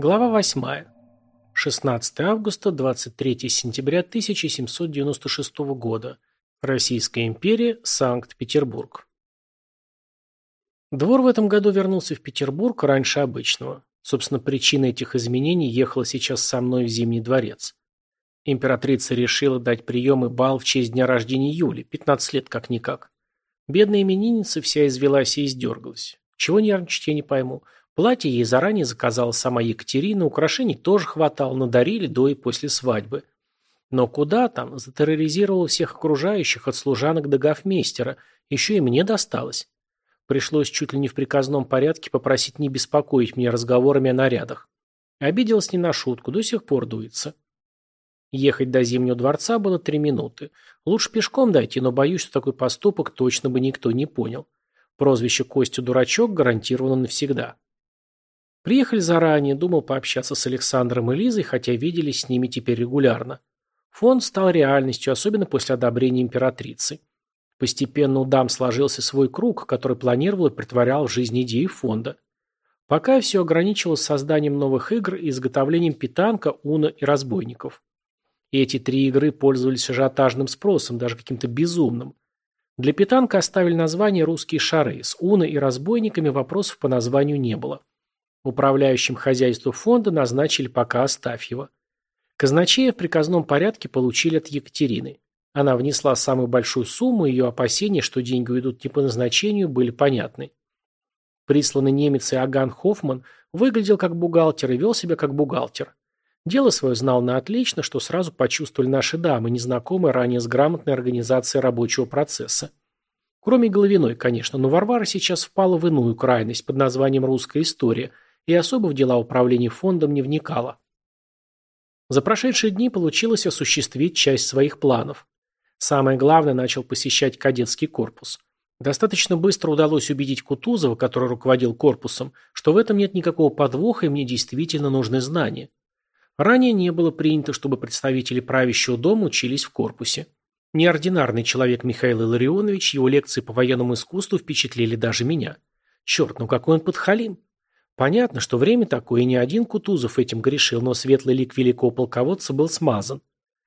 Глава 8. 16 августа, 23 сентября 1796 года. Российская империя, Санкт-Петербург. Двор в этом году вернулся в Петербург раньше обычного. Собственно, причина этих изменений ехала сейчас со мной в Зимний дворец. Императрица решила дать прием и бал в честь дня рождения Юли, 15 лет как-никак. Бедная именинница вся извелась и издергалась. Чего нервничать, я не пойму. Платье ей заранее заказала сама Екатерина, украшений тоже хватало, надарили до и после свадьбы. Но куда там, затерроризировала всех окружающих, от служанок до гофмейстера, еще и мне досталось. Пришлось чуть ли не в приказном порядке попросить не беспокоить меня разговорами о нарядах. Обиделась не на шутку, до сих пор дуется. Ехать до Зимнего дворца было 3 минуты. Лучше пешком дойти, но боюсь, что такой поступок точно бы никто не понял. Прозвище Костя Дурачок гарантировано навсегда. Приехали заранее, думал пообщаться с Александром и Лизой, хотя виделись с ними теперь регулярно. Фонд стал реальностью, особенно после одобрения императрицы. Постепенно у дам сложился свой круг, который планировал и притворял в жизнь идеи фонда. Пока все ограничивалось созданием новых игр и изготовлением питанка, уна и разбойников. И эти 3 игры пользовались ажиотажным спросом, даже каким-то безумным. Для питанка оставили название «Русские шары», с уна и разбойниками вопросов по названию не было. Управляющим хозяйством фонда назначили пока Астафьева. Казначея в приказном порядке получили от Екатерины. Она внесла самую большую сумму, и ее опасения, что деньги уйдут не по назначению, были понятны. Присланный немец Иоганн Хоффман выглядел как бухгалтер и вел себя как бухгалтер. Дело свое знал на отлично, что сразу почувствовали наши дамы, незнакомые ранее с грамотной организацией рабочего процесса. Кроме Головиной, конечно, но Варвара сейчас впала в иную крайность под названием «Русская история», и особо в дела управления фондом не вникала. За прошедшие дни получилось осуществить часть своих планов. Самое главное, начал посещать кадетский корпус. Достаточно быстро удалось убедить Кутузова, который руководил корпусом, что в этом нет никакого подвоха и мне действительно нужны знания. Ранее не было принято, чтобы представители правящего дома учились в корпусе. Неординарный человек Михаил Илларионович, его лекции по военному искусству впечатлили даже меня. Черт, ну какой он подхалим! Понятно, что время такое, и не один Кутузов этим грешил, но светлый лик великого полководца был смазан.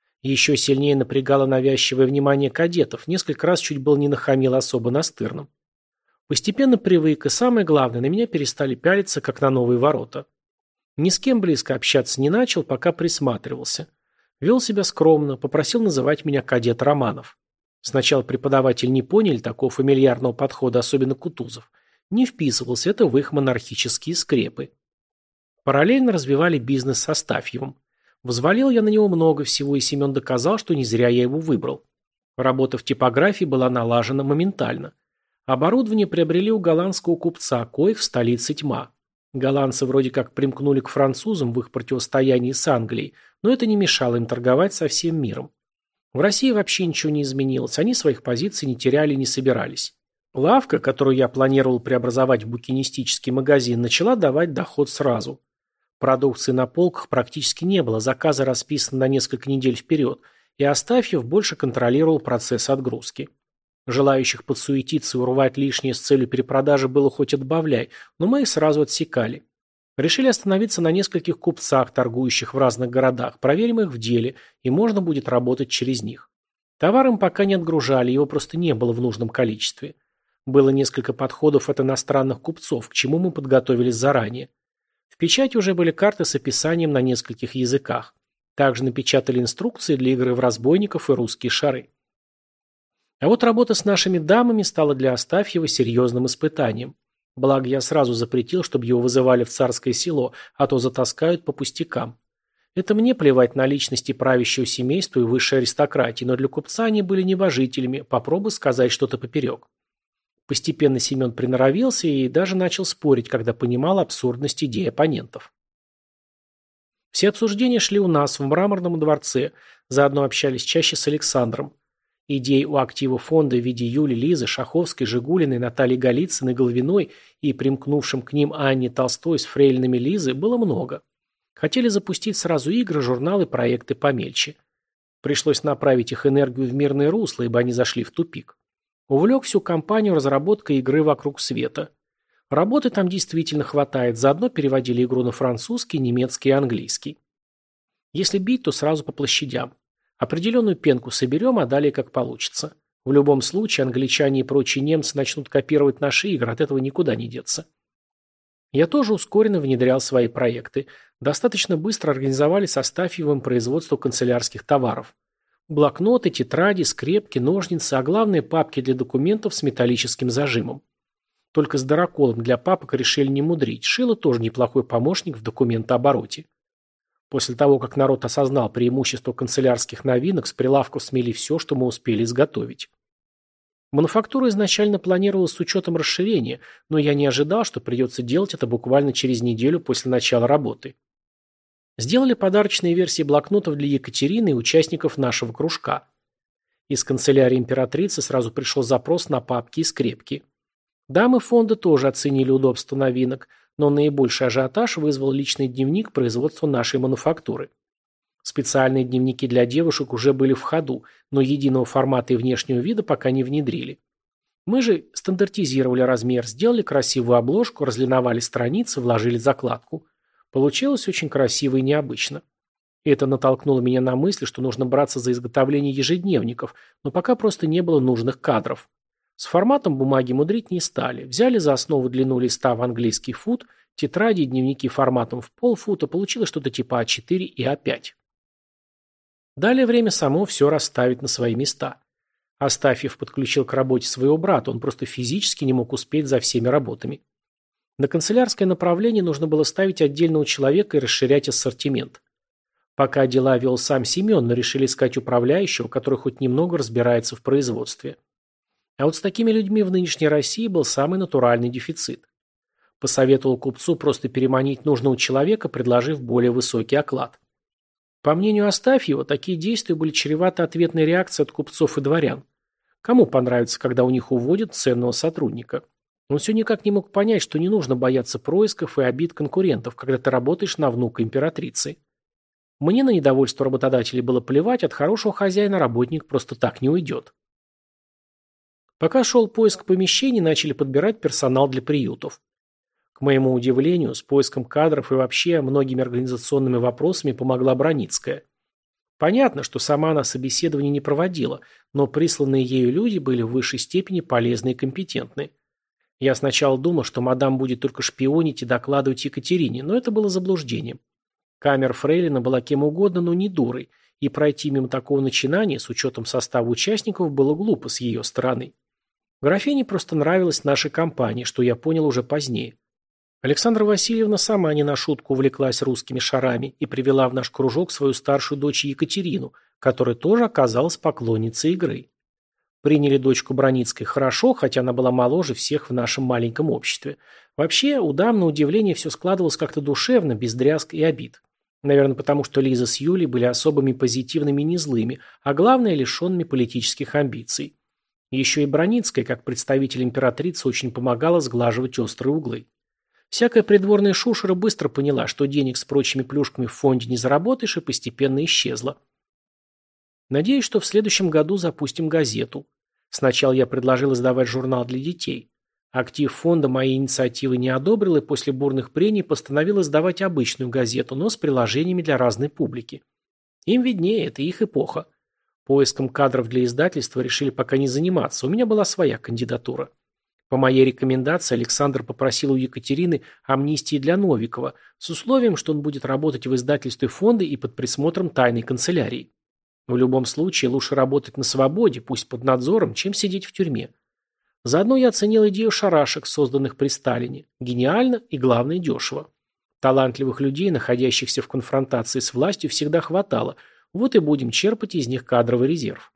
Еще сильнее напрягало навязчивое внимание кадетов, несколько раз чуть было не нахамил особо настырным. Постепенно привык, и самое главное, на меня перестали пялиться, как на новые ворота. Ни с кем близко общаться не начал, пока присматривался. Вел себя скромно, попросил называть меня кадет Романов. Сначала преподаватели не поняли такого фамильярного подхода, особенно Кутузов. Не вписывался это в их монархические скрепы. Параллельно развивали бизнес с Астафьевым. Взвалил я на него много всего, и Семен доказал, что не зря я его выбрал. Работа в типографии была налажена моментально. Оборудование приобрели у голландского купца, коих в столице тьма. Голландцы вроде как примкнули к французам в их противостоянии с Англией, но это не мешало им торговать со всем миром. В России вообще ничего не изменилось, они своих позиций не теряли и не собирались. Лавка, которую я планировал преобразовать в букинистический магазин, начала давать доход сразу. Продукции на полках практически не было, заказы расписаны на несколько недель вперед, и Астафьев больше контролировал процесс отгрузки. Желающих подсуетиться и урвать лишнее с целью перепродажи было хоть отбавляй, но мы их сразу отсекали. Решили остановиться на нескольких купцах, торгующих в разных городах, проверим их в деле, и можно будет работать через них. Товар им пока не отгружали, его просто не было в нужном количестве. Было несколько подходов от иностранных купцов, к чему мы подготовились заранее. В печати уже были карты с описанием на нескольких языках. Также напечатали инструкции для игры в разбойников и русские шары. А вот работа с нашими дамами стала для Астафьева серьезным испытанием. Благо я сразу запретил, чтобы его вызывали в царское село, а то затаскают по пустякам. Это мне плевать на личности правящего семейства и высшей аристократии, но для купца они были небожителями, попробуй сказать что-то поперек. Постепенно Семен приноровился и даже начал спорить, когда понимал абсурдность идей оппонентов. Все обсуждения шли у нас в Мраморном дворце, заодно общались чаще с Александром. Идей у актива фонда в виде Юли, Лизы, Шаховской, Жигулиной, Натальи Голицыной, Головиной и примкнувшим к ним Анне Толстой с фрейлинами Лизы было много. Хотели запустить сразу игры, журналы, проекты помельче. Пришлось направить их энергию в мирное русло, ибо они зашли в тупик. Увлек всю компанию разработкой игры «Вокруг света». Работы там действительно хватает, заодно переводили игру на французский, немецкий и английский. Если бить, то сразу по площадям. Определенную пенку соберем, а далее как получится. В любом случае, англичане и прочие немцы начнут копировать наши игры, от этого никуда не деться. Я тоже ускоренно внедрял свои проекты. Достаточно быстро организовали с Астафьевым производство канцелярских товаров. Блокноты, тетради, скрепки, ножницы, а главное папки для документов с металлическим зажимом. Только с дыроколом для папок решили не мудрить. Шило тоже неплохой помощник в документообороте. После того, как народ осознал преимущество канцелярских новинок, с прилавков смели все, что мы успели изготовить. Мануфактура изначально планировалась с учетом расширения, но я не ожидал, что придется делать это буквально через неделю после начала работы. Сделали подарочные версии блокнотов для Екатерины и участников нашего кружка. Из канцелярии императрицы сразу пришел запрос на папки и скрепки. Дамы фонда тоже оценили удобство новинок, но наибольший ажиотаж вызвал личный дневник производства нашей мануфактуры. Специальные дневники для девушек уже были в ходу, но единого формата и внешнего вида пока не внедрили. Мы же стандартизировали размер, сделали красивую обложку, разлиновали страницы, вложили закладку. Получилось очень красиво и необычно. Это натолкнуло меня на мысль, что нужно браться за изготовление ежедневников, но пока просто не было нужных кадров. С форматом бумаги мудрить не стали. Взяли за основу длину листа в английский фут, тетради и дневники форматом в полфута, получилось что-то типа А4 и А5. Далее время само все расставить на свои места. Астафьев подключил к работе своего брата, он просто физически не мог успеть за всеми работами. На канцелярское направление нужно было ставить отдельного человека и расширять ассортимент. Пока дела вел сам Семен, но решили искать управляющего, который хоть немного разбирается в производстве. А вот с такими людьми в нынешней России был самый натуральный дефицит. Посоветовал купцу просто переманить нужного человека, предложив более высокий оклад. По мнению Астафьева, такие действия были чреваты ответной реакцией от купцов и дворян. Кому понравится, когда у них уводят ценного сотрудника? Он все никак не мог понять, что не нужно бояться происков и обид конкурентов, когда ты работаешь на внука императрицы. Мне на недовольство работодателей было плевать, от хорошего хозяина работник просто так не уйдет. Пока шел поиск помещений, начали подбирать персонал для приютов. К моему удивлению, с поиском кадров и вообще многими организационными вопросами помогла Броницкая. Понятно, что сама она собеседование не проводила, но присланные ею люди были в высшей степени полезны и компетентны. Я сначала думал, что мадам будет только шпионить и докладывать Екатерине, но это было заблуждением. Камер фрейлина была кем угодно, но не дурой, и пройти мимо такого начинания с учетом состава участников было глупо с ее стороны. Графине просто нравилась наша компания, что я понял уже позднее. Александра Васильевна сама не на шутку увлеклась русскими шарами и привела в наш кружок свою старшую дочь Екатерину, которая тоже оказалась поклонницей игры. Приняли дочку Броницкой хорошо, хотя она была моложе всех в нашем маленьком обществе. Вообще, у дам, на удивление, все складывалось как-то душевно, без дрязг и обид. Наверное, потому что Лиза с Юлей были особыми позитивными и не злыми, а главное, лишенными политических амбиций. Еще и Броницкая, как представитель императрицы, очень помогала сглаживать острые углы. Всякая придворная шушера быстро поняла, что денег с прочими плюшками в фонде не заработаешь, и постепенно исчезла. Надеюсь, что в следующем году запустим газету. Сначала я предложил издавать журнал для детей. Актив фонда моей инициативы не одобрил и после бурных прений постановил издавать обычную газету, но с приложениями для разной публики. Им виднее, это их эпоха. Поиском кадров для издательства решили пока не заниматься, у меня была своя кандидатура. По моей рекомендации Александр попросил у Екатерины амнистии для Новикова с условием, что он будет работать в издательстве фонда и под присмотром тайной канцелярии. В любом случае лучше работать на свободе, пусть под надзором, чем сидеть в тюрьме. Заодно я оценил идею шарашек, созданных при Сталине. Гениально и, главное, дешево. Талантливых людей, находящихся в конфронтации с властью, всегда хватало. Вот и будем черпать из них кадровый резерв.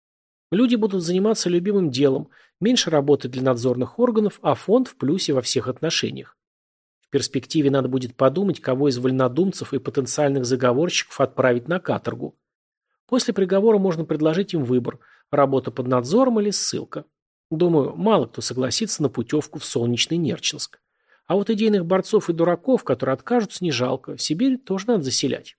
Люди будут заниматься любимым делом, меньше работы для надзорных органов, а фонд в плюсе во всех отношениях. В перспективе надо будет подумать, кого из вольнодумцев и потенциальных заговорщиков отправить на каторгу. После приговора можно предложить им выбор – работа под надзором или ссылка. Думаю, мало кто согласится на путевку в солнечный Нерчинск. А вот идейных борцов и дураков, которые откажутся, не жалко. В Сибирь тоже надо заселять.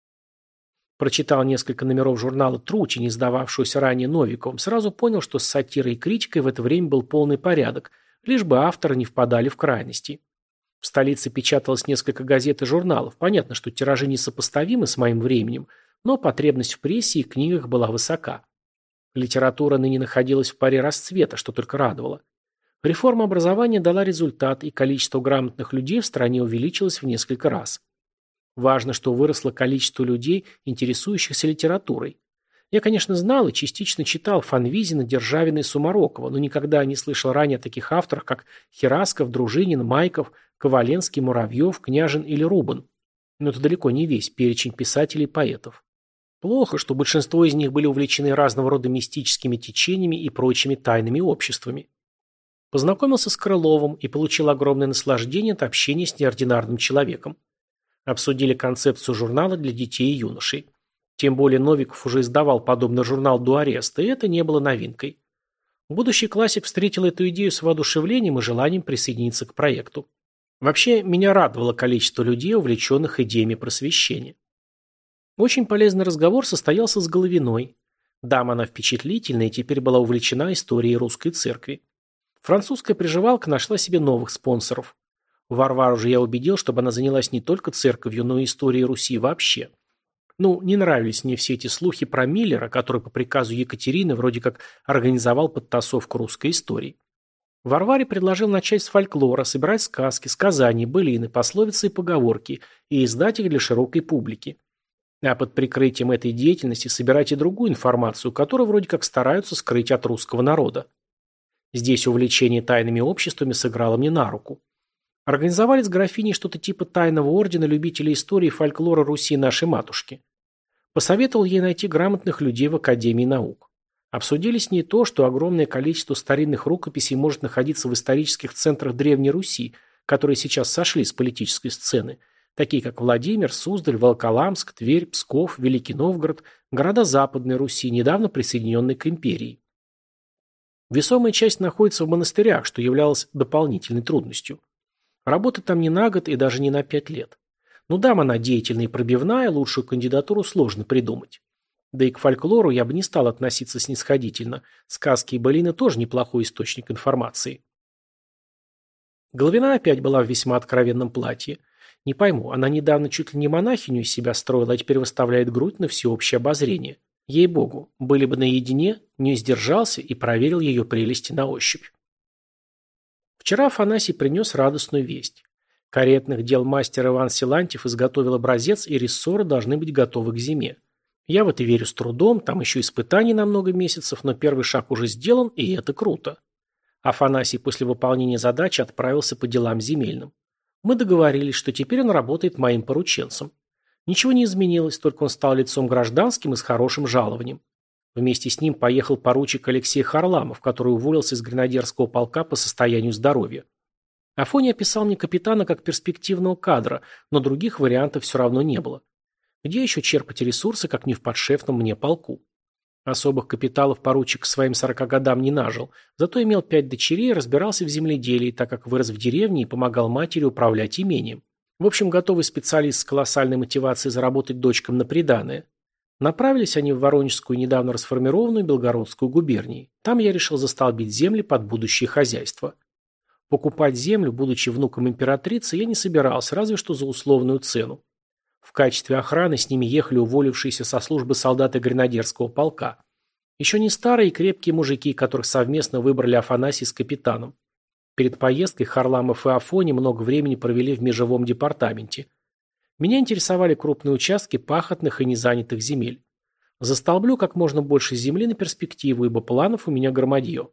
Прочитал несколько номеров журнала «Трутень», издававшегося ранее Новиковым, сразу понял, что с сатирой и критикой в это время был полный порядок. лишь бы авторы не впадали в крайности. В столице печаталось несколько газет и журналов. Понятно, что тиражи несопоставимы с моим временем, но потребность в прессе и книгах была высока. Литература ныне находилась в паре расцвета, что только радовало. Реформа образования дала результат, и количество грамотных людей в стране увеличилось в несколько раз. Важно, что выросло количество людей, интересующихся литературой. Я, конечно, знал и частично читал Фанвизина, Державина и Сумарокова, но никогда не слышал ранее о таких авторах, как Херасков, Дружинин, Майков, Коваленский, Муравьев, Княжин или Рубан. Но это далеко не весь перечень писателей и поэтов. Плохо, что большинство из них были увлечены разного рода мистическими течениями и прочими тайными обществами. Познакомился с Крыловым и получил огромное наслаждение от общения с неординарным человеком. Обсудили концепцию журнала для детей и юношей. Тем более Новиков уже издавал подобный журнал до ареста, и это не было новинкой. Будущий классик встретил эту идею с воодушевлением и желанием присоединиться к проекту. Вообще, меня радовало количество людей, увлеченных идеями просвещения. Очень полезный разговор состоялся с Головиной. Дама она впечатлительная и теперь была увлечена историей русской церкви. Французская приживалка нашла себе новых спонсоров. Варвару же я убедил, чтобы она занялась не только церковью, но и историей Руси вообще. Не нравились мне все эти слухи про Миллера, который по приказу Екатерины вроде как организовал подтасовку русской истории. Варваре предложил начать с фольклора, собирать сказки, сказания, былины, пословицы и поговорки и издать их для широкой публики. А под прикрытием этой деятельности собирать и другую информацию, которую вроде как стараются скрыть от русского народа. Здесь увлечение тайными обществами сыграло мне на руку. Организовали с графиней что-то типа тайного ордена любителей истории и фольклора Руси нашей матушки. Посоветовал ей найти грамотных людей в Академии наук. Обсудили с ней то, что огромное количество старинных рукописей может находиться в исторических центрах Древней Руси, которые сейчас сошли с политической сцены, такие как Владимир, Суздаль, Волоколамск, Тверь, Псков, Великий Новгород, города Западной Руси, недавно присоединенные к империи. Весомая часть находится в монастырях, что являлось дополнительной трудностью. Работа там не на год и даже не на 5 лет. Дама она деятельная и пробивная, лучшую кандидатуру сложно придумать. Да и к фольклору я бы не стал относиться снисходительно. Сказки и былины тоже неплохой источник информации. Головина опять была в весьма откровенном платье. Не пойму, она недавно чуть ли не монахиню из себя строила, а теперь выставляет грудь на всеобщее обозрение. Ей-богу, были бы наедине, не сдержался и проверил ее прелести на ощупь. Вчера Афанасий принес радостную весть. Каретных дел мастер Иван Силантьев изготовил образец, и рессоры должны быть готовы к зиме. Я в это верю с трудом, там еще испытаний на много месяцев, но первый шаг уже сделан, и это круто. Афанасий после выполнения задачи отправился по делам земельным. Мы договорились, что теперь он работает моим порученцем. Ничего не изменилось, только он стал лицом гражданским и с хорошим жалованием. Вместе с ним поехал поручик Алексей Харламов, который уволился из гренадерского полка по состоянию здоровья. Афоня описал мне капитана как перспективного кадра, но других вариантов все равно не было. Где еще черпать ресурсы, как не в подшефном мне полку? Особых капиталов поручик к своим 40 годам не нажил, зато имел 5 дочерей и разбирался в земледелии, так как вырос в деревне и помогал матери управлять имением. В общем, готовый специалист с колоссальной мотивацией заработать дочкам на приданое. Направились они в Воронежскую, недавно расформированную Белгородскую губернию. Там я решил застолбить земли под будущее хозяйство. Покупать землю, будучи внуком императрицы, я не собирался, разве что за условную цену. В качестве охраны с ними ехали уволившиеся со службы солдаты гренадерского полка. Еще не старые и крепкие мужики, которых совместно выбрали Афанасий с капитаном. Перед поездкой Харламов и Афони много времени провели в межевом департаменте. Меня интересовали крупные участки пахотных и незанятых земель. Застолблю как можно больше земли на перспективу, ибо планов у меня громадье.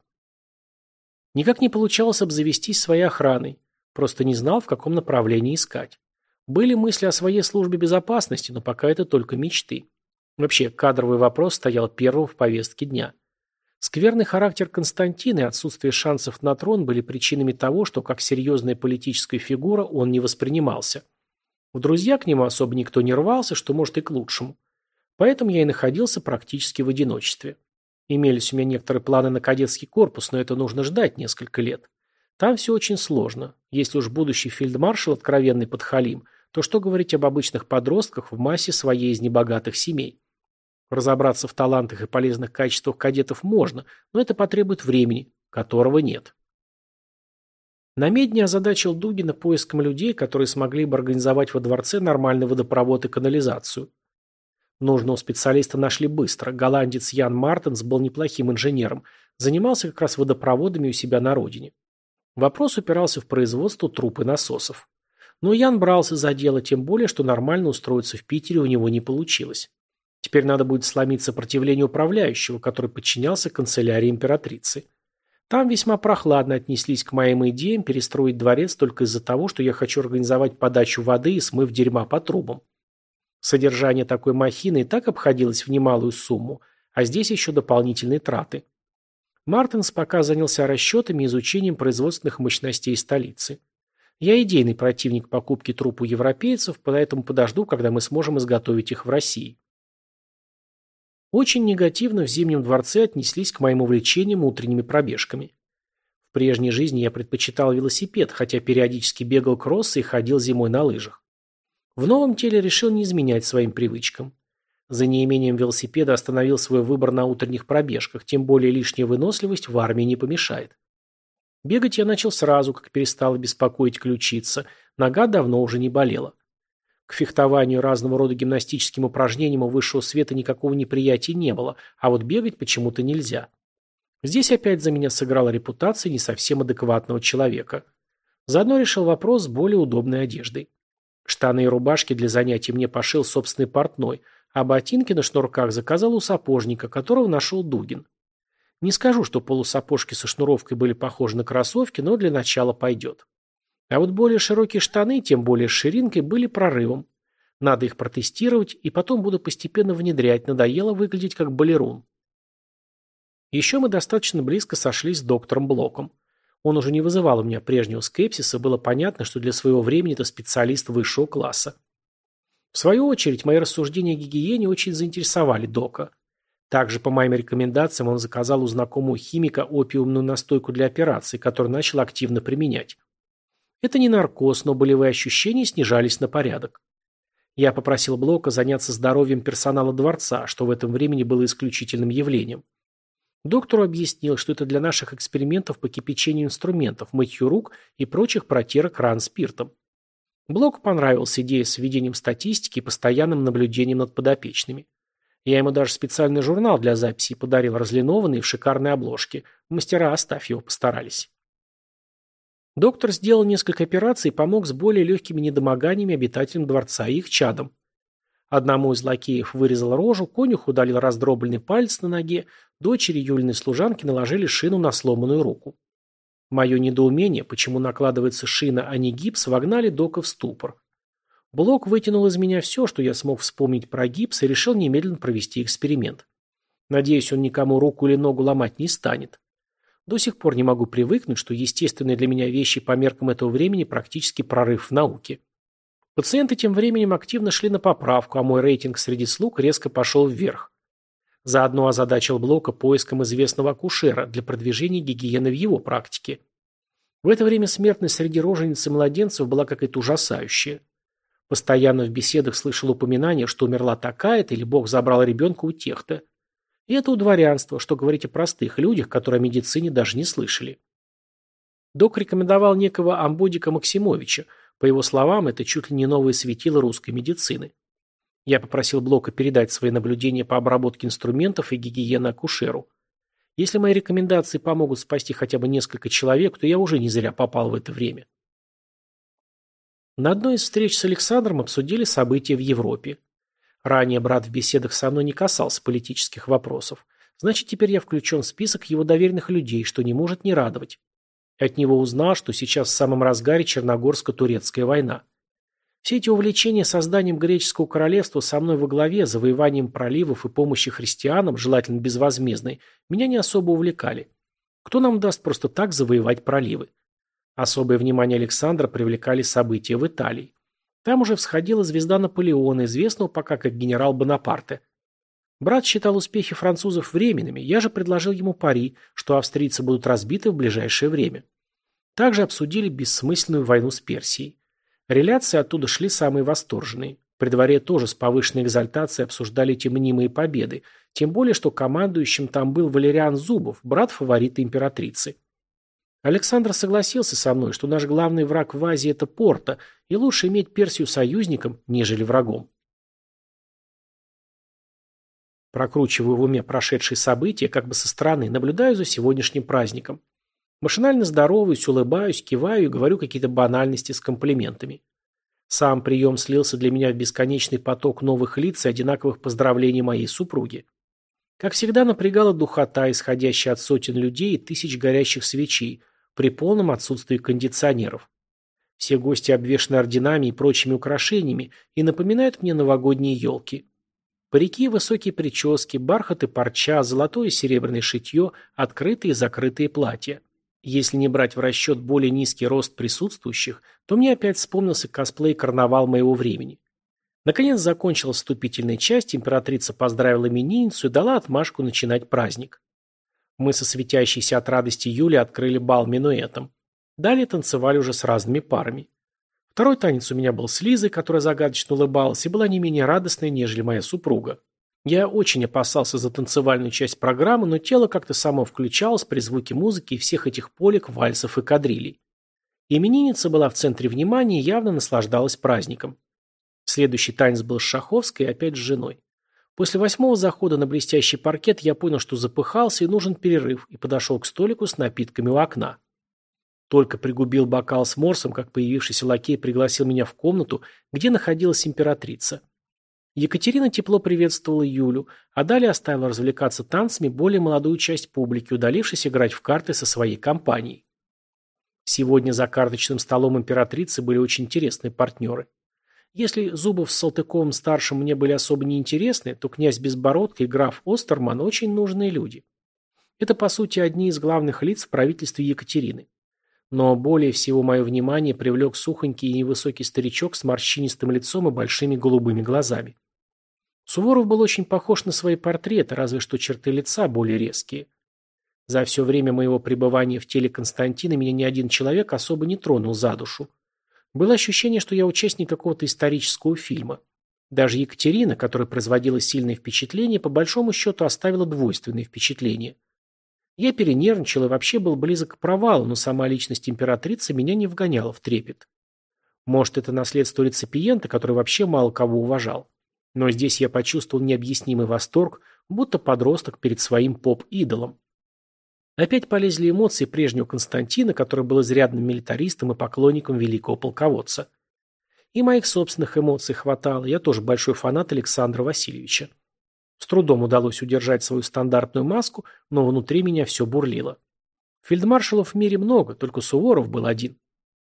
Никак не получалось обзавестись своей охраной. Просто не знал, в каком направлении искать. Были мысли о своей службе безопасности, но пока это только мечты. Вообще, кадровый вопрос стоял первым в повестке дня. Скверный характер Константина и отсутствие шансов на трон были причинами того, что как серьезная политическая фигура он не воспринимался. В друзья к нему особо никто не рвался, что может и к лучшему. Поэтому я и находился практически в одиночестве. Имелись у меня некоторые планы на кадетский корпус, но это нужно ждать несколько лет. Там все очень сложно. Если уж будущий фельдмаршал откровенный подхалим, то что говорить об обычных подростках в массе своей из небогатых семей? Разобраться в талантах и полезных качествах кадетов можно, но это потребует времени, которого нет. На Медне озадачил Дугина поиском людей, которые смогли бы организовать во дворце нормальный водопровод и канализацию. Нужного специалиста нашли быстро. Голландец Ян Мартенс был неплохим инженером, занимался как раз водопроводами у себя на родине. Вопрос упирался в производство труб и насосов. Но Ян брался за дело, тем более, что нормально устроиться в Питере у него не получилось. Теперь надо будет сломить сопротивление управляющего, который подчинялся канцелярии императрицы. Там весьма прохладно отнеслись к моим идеям перестроить дворец только из-за того, что я хочу организовать подачу воды и смыв дерьма по трубам. Содержание такой махины и так обходилось в немалую сумму, а здесь еще дополнительные траты. Мартинс пока занялся расчетами и изучением производственных мощностей столицы. Я идейный противник покупки труб у европейцев, поэтому подожду, когда мы сможем изготовить их в России. Очень негативно в Зимнем дворце отнеслись к моим увлечениям утренними пробежками. В прежней жизни я предпочитал велосипед, хотя периодически бегал кроссы и ходил зимой на лыжах. В новом теле решил не изменять своим привычкам. За неимением велосипеда остановил свой выбор на утренних пробежках, тем более лишняя выносливость в армии не помешает. Бегать я начал сразу, как перестала беспокоить ключица, нога давно уже не болела. К фехтованию и разного рода гимнастическим упражнениям у высшего света никакого неприятия не было, а вот бегать почему-то нельзя. Здесь опять за меня сыграла репутация не совсем адекватного человека. Заодно решил вопрос с более удобной одеждой. Штаны и рубашки для занятий мне пошил собственный портной, а ботинки на шнурках заказал у сапожника, которого нашел Дугин. Не скажу, что полусапожки со шнуровкой были похожи на кроссовки, но для начала пойдет. А вот более широкие штаны, тем более с ширинкой, были прорывом. Надо их протестировать, и потом буду постепенно внедрять, надоело выглядеть как балерун. Еще мы достаточно близко сошлись с доктором Блоком. Он уже не вызывал у меня прежнего скепсиса, было понятно, что для своего времени это специалист высшего класса. В свою очередь, мои рассуждения о гигиене очень заинтересовали Дока. Также, по моим рекомендациям, он заказал у знакомого химика опиумную настойку для операции, которую начал активно применять. Это не наркоз, но болевые ощущения снижались на порядок. Я попросил Блока заняться здоровьем персонала дворца, что в этом времени было исключительным явлением. Доктору объяснил, что это для наших экспериментов по кипячению инструментов, мытью рук и прочих протирок ран спиртом. Блоку понравилась идея с введением статистики и постоянным наблюдением над подопечными. Я ему даже специальный журнал для записи подарил, разлинованный в шикарной обложке. Мастера Астафьева постарались. Доктор сделал несколько операций и помог с более легкими недомоганиями обитателям дворца и их чадам. Одному из лакеев вырезал рожу, конюху удалил раздробленный палец на ноге, дочери Юлиной служанки наложили шину на сломанную руку. Мое недоумение, почему накладывается шина, а не гипс, вогнали Дока в ступор. Блок вытянул из меня все, что я смог вспомнить про гипс, и решил немедленно провести эксперимент. Надеюсь, он никому руку или ногу ломать не станет. До сих пор не могу привыкнуть, что естественные для меня вещи по меркам этого времени практически прорыв в науке. Пациенты тем временем активно шли на поправку, а мой рейтинг среди слуг резко пошел вверх. Заодно озадачил Блока поиском известного акушера для продвижения гигиены в его практике. В это время смертность среди рожениц и младенцев была какая-то ужасающая. Постоянно в беседах слышал упоминание, что умерла такая-то или Бог забрал ребенка у тех-то. И это у дворянства, что говорить о простых людях, которые о медицине даже не слышали. Док рекомендовал некого Амбодика Максимовича. По его словам, это чуть ли не новое светило русской медицины. Я попросил Блока передать свои наблюдения по обработке инструментов и гигиене акушеру. Если мои рекомендации помогут спасти хотя бы несколько человек, то я уже не зря попал в это время. На одной из встреч с Александром обсудили события в Европе. Ранее брат в беседах со мной не касался политических вопросов. Значит, теперь я включен в список его доверенных людей, что не может не радовать. От него узнал, что сейчас в самом разгаре Черногорско-турецкая война. Все эти увлечения созданием греческого королевства со мной во главе, завоеванием проливов и помощи христианам, желательно безвозмездной, меня не особо увлекали. Кто нам даст просто так завоевать проливы? Особое внимание Александра привлекали события в Италии. Там уже всходила звезда Наполеона, известного пока как генерал Бонапарте. Брат считал успехи французов временными, я же предложил ему пари, что австрийцы будут разбиты в ближайшее время. Также обсудили бессмысленную войну с Персией. Реляции оттуда шли самые восторженные. При дворе тоже с повышенной экзальтацией обсуждали эти мнимые победы, тем более, что командующим там был Валериан Зубов, брат фаворита императрицы. Александр согласился со мной, что наш главный враг в Азии – это Порта, и лучше иметь Персию союзником, нежели врагом. Прокручиваю в уме прошедшие события, как бы со стороны, наблюдаю за сегодняшним праздником. Машинально здороваюсь, улыбаюсь, киваю и говорю какие-то банальности с комплиментами. Сам прием слился для меня в бесконечный поток новых лиц и одинаковых поздравлений моей супруги. Как всегда, напрягала духота, исходящая от сотен людей и тысяч горящих свечей, при полном отсутствии кондиционеров. Все гости обвешаны орденами и прочими украшениями и напоминают мне новогодние елки. Парики, высокие прически, бархат и парча, золотое и серебряное шитье, открытые и закрытые платья. Если не брать в расчет более низкий рост присутствующих, то мне опять вспомнился косплей-карнавал моего времени. Наконец закончилась вступительная часть, императрица поздравила именинницу и дала отмашку начинать праздник. Мы со светящейся от радости Юлей открыли бал минуэтом. Далее танцевали уже с разными парами. Второй танец у меня был с Лизой, которая загадочно улыбалась и была не менее радостной, нежели моя супруга. Я очень опасался за танцевальную часть программы, но тело как-то само включалось при звуке музыки и всех этих полек, вальсов и кадрилей. Именинница была в центре внимания и явно наслаждалась праздником. Следующий танец был с Шаховской и опять с женой. После 8-го захода на блестящий паркет я понял, что запыхался и нужен перерыв, и подошел к столику с напитками у окна. Только пригубил бокал с морсом, как появившийся лакей пригласил меня в комнату, где находилась императрица. Екатерина тепло приветствовала Юлю, а далее оставила развлекаться танцами более молодую часть публики, удалившись играть в карты со своей компанией. Сегодня за карточным столом императрицы были очень интересные партнеры. Если Зубов с Салтыковым-старшим мне были особо неинтересны, то князь Безбородко и граф Остерман очень нужные люди. Это, по сути, одни из главных лиц в правительстве Екатерины. Но более всего мое внимание привлек сухонький и невысокий старичок с морщинистым лицом и большими голубыми глазами. Суворов был очень похож на свои портреты, разве что черты лица более резкие. За все время моего пребывания в теле Константина меня ни один человек особо не тронул за душу. Было ощущение, что я участник какого-то исторического фильма. Даже Екатерина, которая производила сильное впечатление, по большому счету оставила двойственные впечатления. Я перенервничал и вообще был близок к провалу, но сама личность императрицы меня не вгоняла в трепет. Может, это наследство реципиента, который вообще мало кого уважал. Но здесь я почувствовал необъяснимый восторг, будто подросток перед своим поп-идолом. Опять полезли эмоции прежнего Константина, который был изрядным милитаристом и поклонником великого полководца. И моих собственных эмоций хватало, я тоже большой фанат Александра Васильевича. С трудом удалось удержать свою стандартную маску, но внутри меня все бурлило. Фельдмаршалов в мире много, только Суворов был один.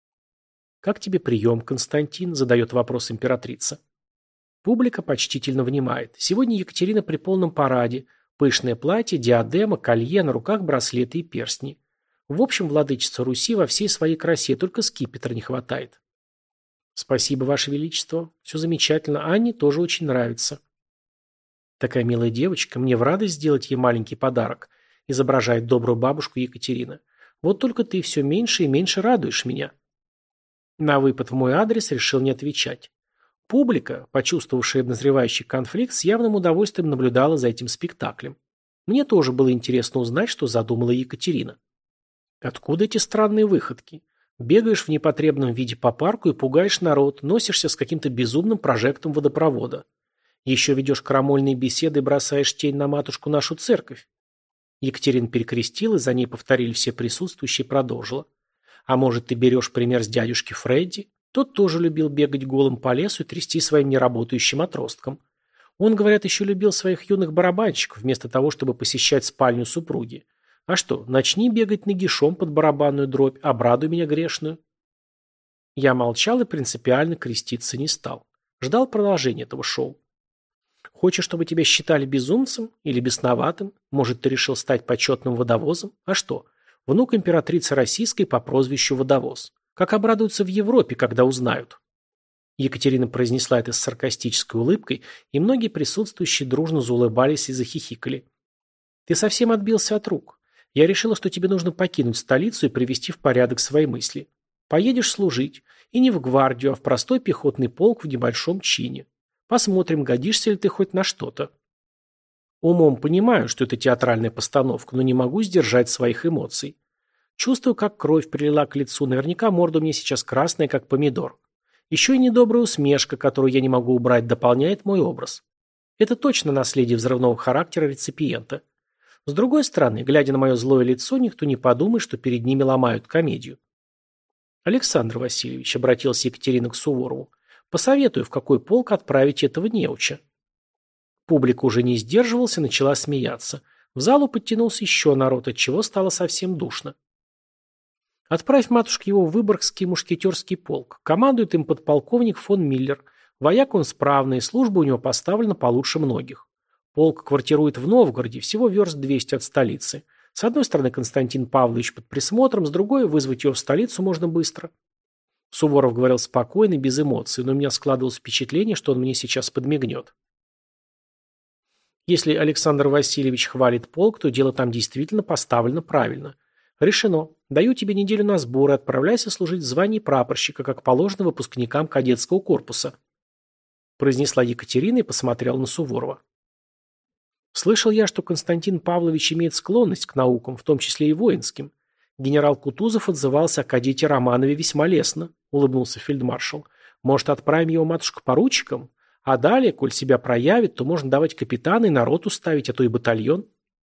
«Как тебе прием, Константин?» – задает вопрос императрица. Публика почтительно внимает. Сегодня Екатерина при полном параде. Пышное платье, диадема, колье, на руках браслеты и перстни. В общем, владычица Руси во всей своей красе, только скипетра не хватает. «Спасибо, Ваше Величество. Все замечательно. Анне тоже очень нравится». «Такая милая девочка, мне в радость сделать ей маленький подарок», изображает добрую бабушку Екатерина. «Вот только ты все меньше и меньше радуешь меня». На выпад в мой адрес решил не отвечать. Публика, почувствовавшая назревающий конфликт, с явным удовольствием наблюдала за этим спектаклем. Мне тоже было интересно узнать, что задумала Екатерина. Откуда эти странные выходки? Бегаешь в непотребном виде по парку и пугаешь народ, носишься с каким-то безумным прожектом водопровода. Еще ведешь крамольные беседы и бросаешь тень на матушку нашу церковь. Екатерина перекрестилась, за ней повторили все присутствующие и продолжила. А может, ты берешь пример с дядюшки Фредди? Тот тоже любил бегать голым по лесу и трясти своим неработающим отростком. Он, говорят, еще любил своих юных барабанщиков, вместо того, чтобы посещать спальню супруги. А что, начни бегать нагишом под барабанную дробь, обрадуй меня грешную. Я молчал и принципиально креститься не стал. Ждал продолжения этого шоу. Хочешь, чтобы тебя считали безумцем или бесноватым? Может, ты решил стать почетным водовозом? А что? Внук императрицы российской по прозвищу Водовоз. Как обрадуются в Европе, когда узнают. Екатерина произнесла это с саркастической улыбкой, и многие присутствующие дружно заулыбались и захихикали. Ты совсем отбился от рук. Я решила, что тебе нужно покинуть столицу и привести в порядок свои мысли. Поедешь служить. И не в гвардию, а в простой пехотный полк в небольшом чине. Посмотрим, годишься ли ты хоть на что-то. Умом понимаю, что это театральная постановка, но не могу сдержать своих эмоций. Чувствую, как кровь прилила к лицу, наверняка морда у меня сейчас красная, как помидор. Еще и недобрая усмешка, которую я не могу убрать, дополняет мой образ. Это точно наследие взрывного характера реципиента. С другой стороны, глядя на мое злое лицо, никто не подумает, что перед ними ломают комедию. Александр Васильевич, обратился Екатерина к Суворову, посоветую, в какой полк отправить этого неуча. Публика уже не сдерживалась и начала смеяться. В залу подтянулся еще народ, отчего стало совсем душно. Отправь, матушка, его в Выборгский мушкетерский полк. Командует им подполковник фон Миллер. Вояк он справный, служба у него поставлена получше многих. Полк квартирует в Новгороде, всего верст 200 от столицы. С одной стороны Константин Павлович под присмотром, с другой вызвать его в столицу можно быстро. Суворов говорил спокойно, без эмоций, но у меня складывалось впечатление, что он мне сейчас подмигнет. Если Александр Васильевич хвалит полк, то дело там действительно поставлено правильно. Решено. Даю тебе неделю на сбор и отправляйся служить в звании прапорщика, как положено выпускникам кадетского корпуса. Произнесла Екатерина и посмотрела на Суворова. Слышал я, что Константин Павлович имеет склонность к наукам, в том числе и воинским. Генерал Кутузов отзывался о кадете Романове весьма лестно, улыбнулся фельдмаршал. Может, отправим его, матушка, поручиком? А далее, коль себя проявит, то можно давать капитана и народ уставить, а то и батальон.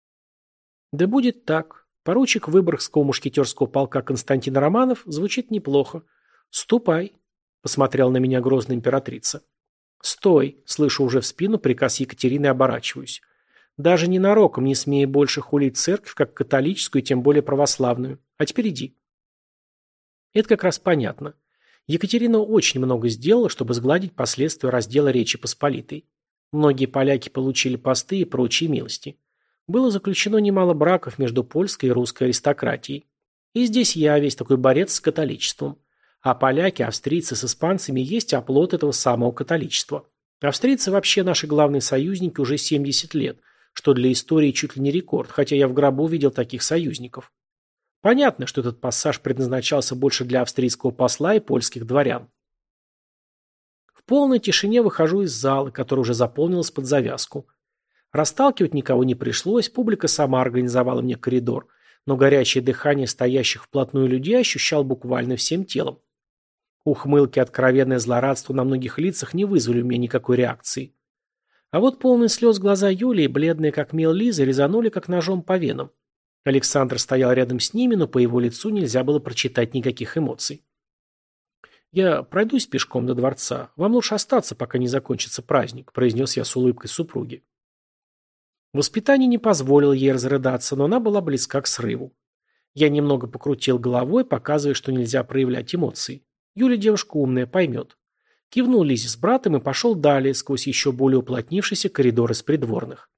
Да будет так. Поручик Выборгского мушкетерского полка Константин Романов звучит неплохо. Ступай, посмотрела на меня грозная императрица. Стой, слышу уже в спину приказ Екатерины и оборачиваюсь. Даже ненароком не смея больше хулить церковь, как католическую и тем более православную. А теперь иди. Это как раз понятно. Екатерина очень много сделала, чтобы сгладить последствия раздела Речи Посполитой. Многие поляки получили посты и прочие милости. Было заключено немало браков между польской и русской аристократией. И здесь я, весь такой борец с католичеством. А поляки, австрийцы с испанцами есть оплот этого самого католичества. Австрийцы вообще наши главные союзники уже 70 лет, что для истории чуть ли не рекорд, хотя я в гробу видел таких союзников. Понятно, что этот пассаж предназначался больше для австрийского посла и польских дворян. В полной тишине выхожу из зала, который уже заполнилась под завязку. Расталкивать никого не пришлось, публика сама организовала мне коридор, но горячее дыхание стоящих вплотную людей ощущал буквально всем телом. Ухмылки и откровенное злорадство на многих лицах не вызвали у меня никакой реакции. А вот полные слез глаза Юлии, бледные как мел Лизы, резанули как ножом по венам. Александр стоял рядом с ними, но по его лицу нельзя было прочитать никаких эмоций. «Я пройдусь пешком до дворца. Вам лучше остаться, пока не закончится праздник», – произнес я с улыбкой супруги. Воспитание не позволило ей разрыдаться, но она была близка к срыву. Я немного покрутил головой, показывая, что нельзя проявлять эмоции. Юля девушка умная, поймет. Кивнул Лизе с братом и пошел далее, сквозь еще более уплотнившийся коридор из придворных.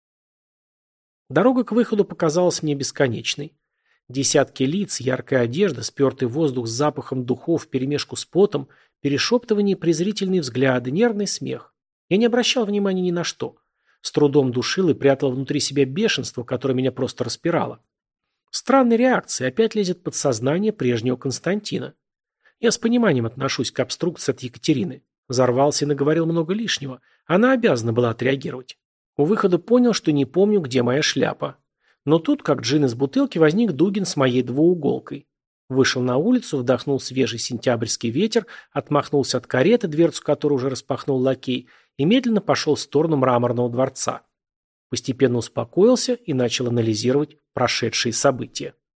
Дорога к выходу показалась мне бесконечной. Десятки лиц, яркая одежда, спертый воздух с запахом духов вперемешку с потом, перешептывание, презрительные взгляды, нервный смех. Я не обращал внимания ни на что. С трудом душил и прятал внутри себя бешенство, которое меня просто распирало. Странная реакция, опять лезет подсознание прежнего Константина. Я с пониманием отношусь к обструкции от Екатерины. Взорвался и наговорил много лишнего. Она обязана была отреагировать. У выхода понял, что не помню, где моя шляпа. Но тут, как джин из бутылки, возник Дугин с моей двууголкой. Вышел на улицу, вдохнул свежий сентябрьский ветер, отмахнулся от кареты, дверцу которой уже распахнул лакей, и медленно пошел в сторону Мраморного дворца. Постепенно успокоился и начал анализировать прошедшие события.